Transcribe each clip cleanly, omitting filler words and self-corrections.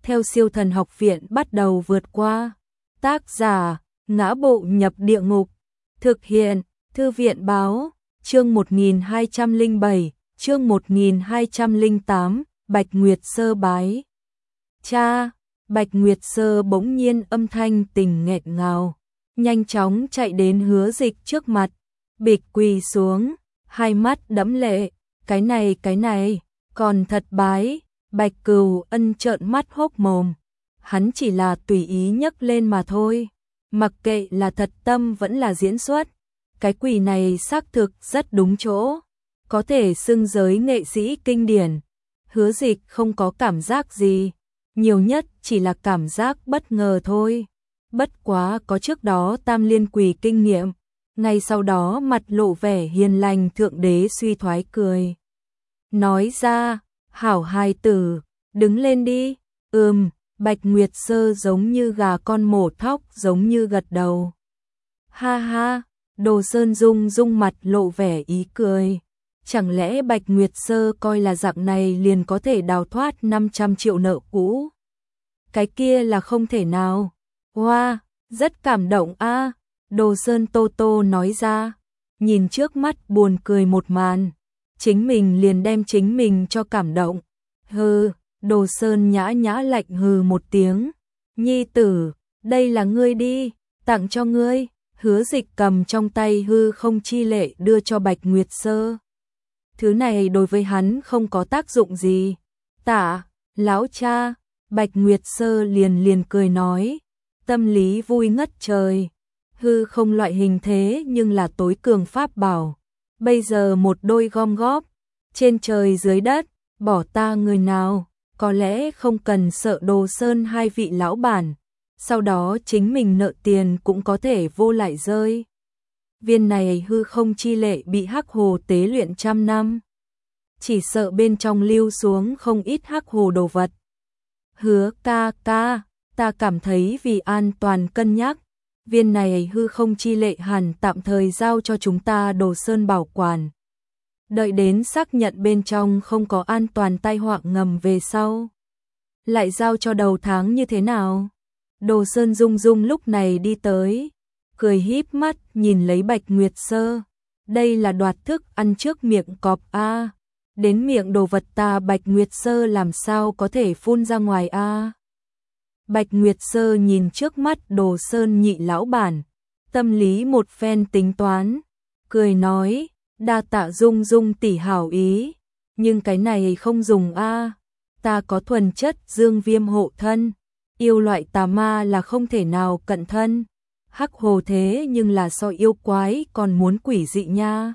theo Siêu Thần Học Viện bắt đầu vượt qua. Tác giả: Ngã Bộ Nhập Địa Ngục. Thực hiện: Thư viện báo. Chương 1207, chương 1208, Bạch Nguyệt Sơ bái cha. Bạch Nguyệt Sơ bỗng nhiên âm thanh tình nghẹn ngào, nhanh chóng chạy đến Hứa Dịch trước mặt, bịch quỳ xuống, hai mắt đẫm lệ. Cái này, còn thật bái. Bạch Cừu Ân trợn mắt hốc mồm, hắn chỉ là tùy ý nhấc lên mà thôi, mặc kệ là thật tâm vẫn là diễn xuất. Cái quỳ này xác thực rất đúng chỗ, có thể xưng giới nghệ sĩ kinh điển. Hứa Dịch không có cảm giác gì, nhiều nhất chỉ là cảm giác bất ngờ thôi. Bất quá có trước đó Tam Liên quỳ kinh nghiệm, ngay sau đó mặt lộ vẻ hiền lành thượng đế suy thoái cười. Nói ra, hảo hài tử, đứng lên đi. Bạch Nguyệt Sơ giống như gà con mổ thóc giống như gật đầu. Ha ha, Đồ Sơn Dung dung mặt lộ vẻ ý cười. Chẳng lẽ Bạch Nguyệt Sơ coi là dạng này liền có thể đào thoát 500 triệu nợ cũ? Cái kia là không thể nào. Wow, rất cảm động a. Đồ Sơn Tô Tô nói ra, nhìn trước mắt buồn cười một màn, chính mình liền đem chính mình cho cảm động. Hừ, Đồ Sơn nhã nhã lạnh hừ một tiếng. Nhi tử, đây là ngươi đi, tặng cho ngươi. Hứa Dịch cầm trong tay hư không chi lệ đưa cho Bạch Nguyệt Sơ. Thứ này đối với hắn không có tác dụng gì. Tạ, lão cha. Bạch Nguyệt Sơ liền cười nói, tâm lý vui ngất trời. Hư không loại hình thế nhưng là tối cường pháp bảo. Bây giờ một đôi gom góp, trên trời dưới đất, bỏ ta người nào, có lẽ không cần sợ Đồ Sơn hai vị lão bản. Sau đó chính mình nợ tiền cũng có thể vô lại rơi. Viên này hư không chi lệ bị Hắc Hồ tế luyện 100 năm. Chỉ sợ bên trong lưu xuống không ít Hắc Hồ đồ vật. Hứa ca, ta cảm thấy vì an toàn cân nhắc, viên này hư không chi lệ hẳn tạm thời giao cho chúng ta Đồ Sơn bảo quản. Đợi đến xác nhận bên trong không có an toàn tai họa ngầm về sau, lại giao cho đầu tháng như thế nào? Đồ Sơn Dung Dung lúc này đi tới, cười híp mắt nhìn lấy Bạch Nguyệt Sơ. Đây là đoạt thức ăn trước miệng cọp a. Đến miệng đồ vật ta Bạch Nguyệt Sơ làm sao có thể phun ra ngoài a. Bạch Nguyệt Sơ nhìn trước mắt Đồ Sơn nhị lão bản, tâm lý một phen tính toán, cười nói, đa tạ Dung Dung tỷ hảo ý, nhưng cái này không dùng a. Ta có thuần chất dương viêm hộ thân, yêu loại tà ma là không thể nào cận thân. Hắc Hồ thế nhưng là so yêu quái còn muốn quỷ dị nha.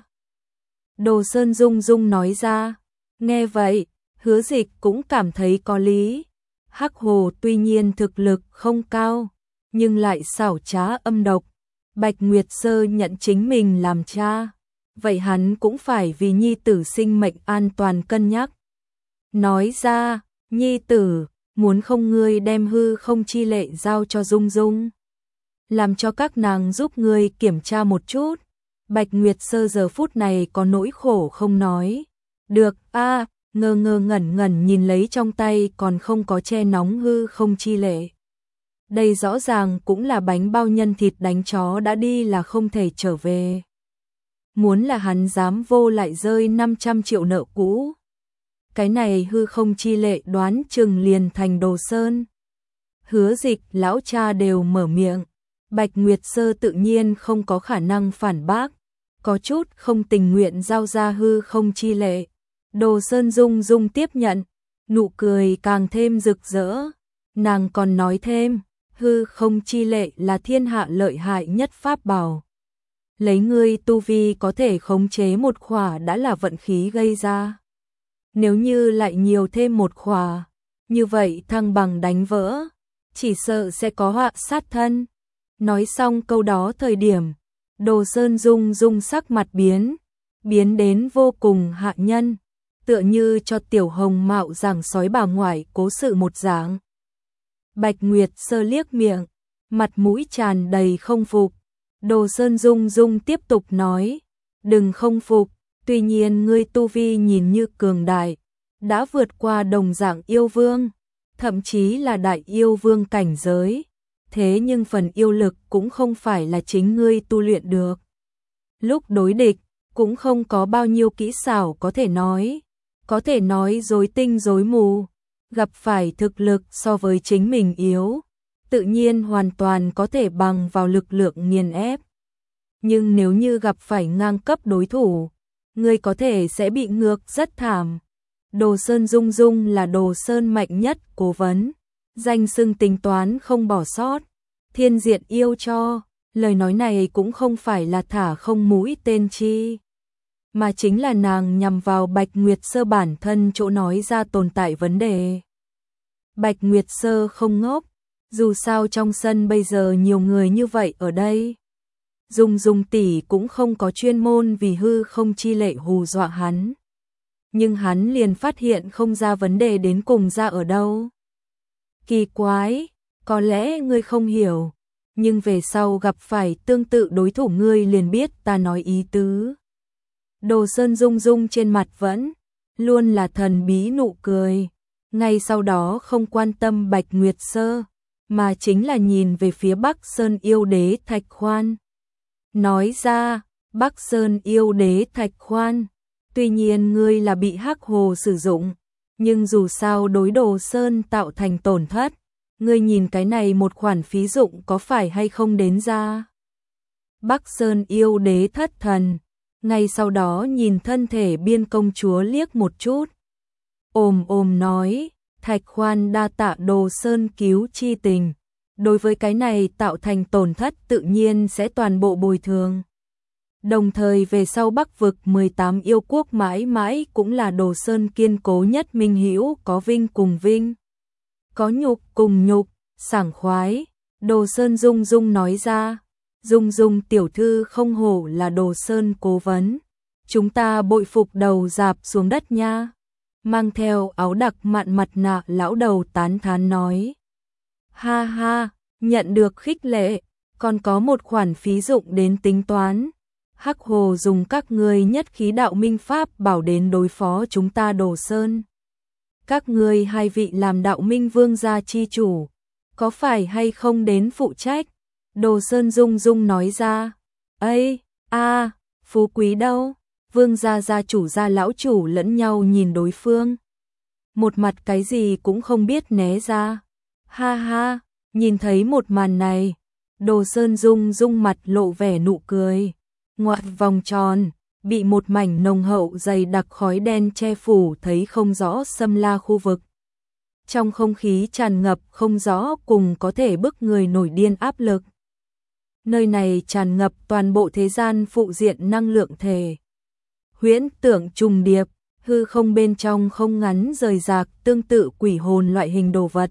Đồ Sơn Dung Dung nói ra. Nghe vậy, Hứa Dịch cũng cảm thấy có lý. Hắc Hồ tuy nhiên thực lực không cao, nhưng lại xảo trá âm độc. Bạch Nguyệt Sơ nhận chính mình làm cha, vậy hắn cũng phải vì nhi tử sinh mệnh an toàn cân nhắc. Nói ra, nhi tử, muốn không ngươi đem hư không chi lệ giao cho Dung Dung, làm cho các nàng giúp ngươi kiểm tra một chút. Bạch Nguyệt Sơ giờ phút này có nỗi khổ không nói. Được a, ngơ ngẩn nhìn lấy trong tay còn không có che nóng hư không chi lệ. Đây rõ ràng cũng là bánh bao nhân thịt đánh chó đã đi là không thể trở về. Muốn là hắn dám vô lại rơi 500 triệu nợ cũ. Cái này hư không chi lệ đoán chừng liền thành Đồ Sơn. Hứa Dịch lão cha đều mở miệng. Bạch Nguyệt Sơ tự nhiên không có khả năng phản bác, có chút không tình nguyện giao ra hư không chi lệ. Đồ Sơn Dung Dung tiếp nhận, nụ cười càng thêm rực rỡ. Nàng còn nói thêm, hư không chi lệ là thiên hạ lợi hại nhất pháp bảo. Lấy ngươi tu vi có thể khống chế một khỏa đã là vận khí gây ra. Nếu như lại nhiều thêm một khỏa, như vậy thăng bằng đánh vỡ, chỉ sợ sẽ có họa sát thân. Nói xong câu đó thời điểm, Đồ Sơn Dung Dung sắc mặt biến đến vô cùng hạ nhân, tựa như cho Tiểu Hồng mạo giảng sói bà ngoại cố sự một dạng. Bạch Nguyệt Sơ liếc miệng, mặt mũi tràn đầy không phục. Đồ Sơn Dung Dung tiếp tục nói, đừng không phục, tuy nhiên ngươi tu vi nhìn như cường đại, đã vượt qua đồng dạng yêu vương, thậm chí là đại yêu vương cảnh giới. Thế nhưng phần yêu lực cũng không phải là chính ngươi tu luyện được. Lúc đối địch, cũng không có bao nhiêu kỹ xảo có thể nói rối tinh rối mù, gặp phải thực lực so với chính mình yếu, tự nhiên hoàn toàn có thể bằng vào lực lượng nghiền ép. Nhưng nếu như gặp phải ngang cấp đối thủ, ngươi có thể sẽ bị ngược rất thảm. Đồ Sơn Dung Dung là Đồ Sơn mạnh nhất cố vấn, danh xưng tính toán không bỏ sót, thiên diện yêu cho, lời nói này cũng không phải là thả không mũi tên chi, mà chính là nàng nhằm vào Bạch Nguyệt Sơ bản thân chỗ nói ra tồn tại vấn đề. Bạch Nguyệt Sơ không ngốc, dù sao trong sân bây giờ nhiều người như vậy ở đây. Dung Dung tỷ cũng không có chuyên môn vì hư không chi lệ hù dọa hắn. Nhưng hắn liền phát hiện không ra vấn đề đến cùng ra ở đâu. Kỳ quái, có lẽ ngươi không hiểu, nhưng về sau gặp phải tương tự đối thủ ngươi liền biết ta nói ý tứ. Đồ Sơn Dung Dung trên mặt vẫn luôn là thần bí nụ cười, ngay sau đó không quan tâm Bạch Nguyệt Sơ, mà chính là nhìn về phía Bắc Sơn yêu đế Thạch Khoan. Nói ra, Bắc Sơn yêu đế Thạch Khoan, tuy nhiên ngươi là bị Hắc Hồ sử dụng, nhưng dù sao đối Đồ Sơn tạo thành tổn thất, ngươi nhìn cái này một khoản phí dụng có phải hay không đến ra. Bắc Sơn yêu đế thất thần, ngay sau đó nhìn thân thể Biên công chúa liếc một chút. Ồm nói, Thạch Khoan đa tạ Đồ Sơn cứu chi tình, đối với cái này tạo thành tổn thất tự nhiên sẽ toàn bộ bồi thường. Đồng thời về sau Bắc vực 18 yêu quốc mãi mãi cũng là Đồ Sơn kiên cố nhất minh hữu, có vinh cùng vinh, có nhục cùng nhục, sảng khoái. Đồ Sơn Dung Dung nói ra, Dung Dung tiểu thư không hổ là Đồ Sơn cố vấn, chúng ta bội phục đầu dạp xuống đất nha. Mang theo áo đặc mạn mặt nạ lão đầu tán thán nói. Ha ha, nhận được khích lệ, còn có một khoản phí dụng đến tính toán. Hắc Hồ dùng các ngươi nhất khí đạo minh pháp bảo đến đối phó chúng ta Đồ Sơn. Các ngươi hai vị làm đạo minh vương gia chi chủ, có phải hay không đến phụ trách? Đồ Sơn Dung Dung nói ra. Ây, phú quý đâu? Vương gia gia chủ gia lão chủ lẫn nhau nhìn đối phương. Một mặt cái gì cũng không biết né ra. Ha ha, nhìn thấy một màn này, Đồ Sơn Dung Dung mặt lộ vẻ nụ cười. Ngoại vòng tròn, bị một mảnh nồng hậu dày đặc khói đen che phủ thấy không rõ xâm la khu vực. Trong không khí tràn ngập không rõ cùng có thể bức người nổi điên áp lực. Nơi này tràn ngập toàn bộ thế gian phụ diện năng lượng thể. Huyễn tưởng trùng điệp, hư không bên trong không ngắn rời rạc tương tự quỷ hồn loại hình đồ vật.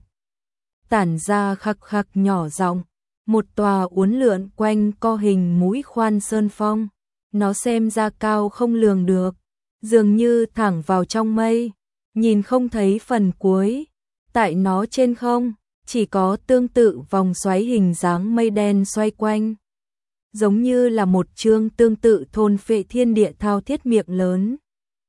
Tản ra khắc khắc nhỏ giọng, một tòa uốn lượn quanh co hình mũi khoan sơn phong. Nó xem ra cao không lường được, dường như thẳng vào trong mây, nhìn không thấy phần cuối. Tại nó trên không, chỉ có tương tự vòng xoáy hình dáng mây đen xoay quanh. Giống như là một chương tương tự thôn phệ thiên địa thao thiết miệng lớn.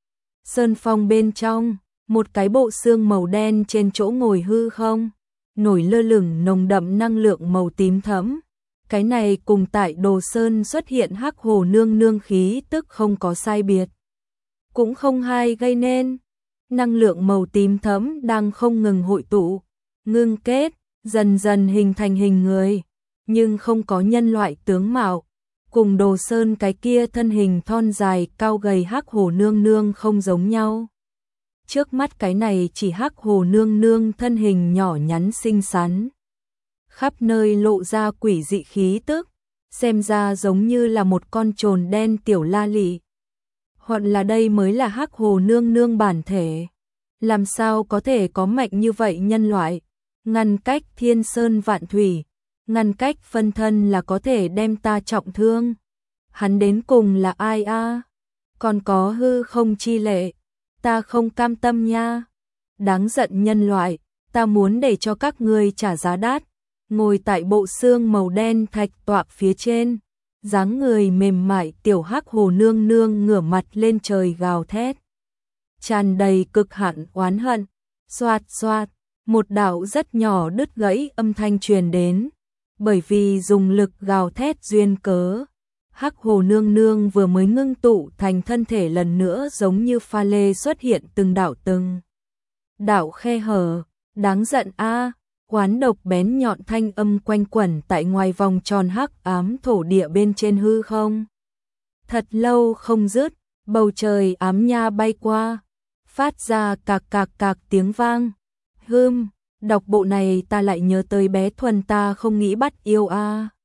Sơn phong bên trong, một cái bộ xương màu đen trên chỗ ngồi hư không, nổi lơ lửng nồng đậm năng lượng màu tím thẫm. Cái này cùng tại Đồ Sơn xuất hiện Hắc Hồ nương nương khí tức không có sai biệt. Cũng không hay gây nên. Năng lượng màu tím thẫm đang không ngừng hội tụ, ngưng kết, dần dần hình thành hình người, nhưng không có nhân loại tướng mạo. Cùng Đồ Sơn cái kia thân hình thon dài cao gầy Hắc Hồ nương nương không giống nhau. Trước mắt cái này chỉ Hắc Hồ nương nương thân hình nhỏ nhắn xinh xắn. Khắp nơi lộ ra quỷ dị khí tức, xem ra giống như là một con trồn đen tiểu la lị. Hoặc là đây mới là Hắc Hồ nương nương bản thể. Làm sao có thể có mạnh như vậy nhân loại, ngăn cách thiên sơn vạn thủy, ngăn cách phân thân là có thể đem ta trọng thương. Hắn đến cùng là ai a? Còn có hư không chi lệ, ta không cam tâm nha. Đáng giận nhân loại, ta muốn để cho các ngươi trả giá đắt. Ngồi tại bộ xương màu đen thạch tọa phía trên, dáng người mềm mại tiểu Hắc Hồ nương nương ngửa mặt lên trời gào thét. Tràn đầy cực hạn oán hận, xoạt xoạt, Một đạo rất nhỏ đứt gãy âm thanh truyền đến, bởi vì dùng lực gào thét duyên cớ. Hắc Hồ Nương Nương vừa mới ngưng tụ thành thân thể lần nữa giống như pha lê xuất hiện từng đạo khe hở, đáng giận a. Quán độc bén nhọn thanh âm quanh quẩn tại ngoài vòng tròn hắc ám thổ địa bên trên hư không. Thật lâu không dứt, bầu trời ám nha bay qua, phát ra cạc cạc cạc tiếng vang. Đọc bộ này ta lại nhớ tới bé Thuần ta không nghĩ bắt yêu a.